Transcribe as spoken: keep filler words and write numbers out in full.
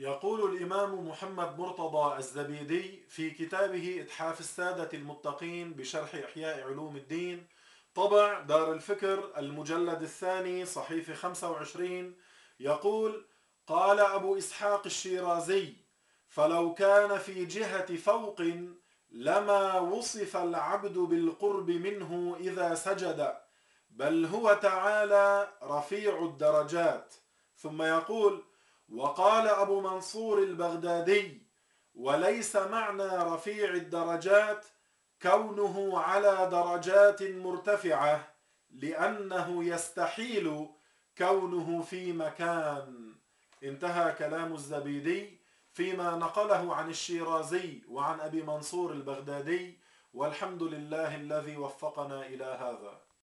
يقول الإمام محمد مرتضى الزبيدي في كتابه إتحاف السادة المتقين بشرح إحياء علوم الدين، طبع دار الفكر، المجلد الثاني، صحيفة خمسة وعشرين، يقول: قال أبو إسحاق الشيرازي: فلو كان في جهة فوق لما وصف العبد بالقرب منه إذا سجد، بل هو تعالى رفيع الدرجات. ثم يقول: وقال أبو منصور البغدادي: وليس معنى رفيع الدرجات كونه على درجات مرتفعة، لأنه يستحيل كونه في مكان. انتهى كلام الزبيدي فيما نقله عن الشيرازي وعن أبي منصور البغدادي، والحمد لله الذي وفقنا إلى هذا.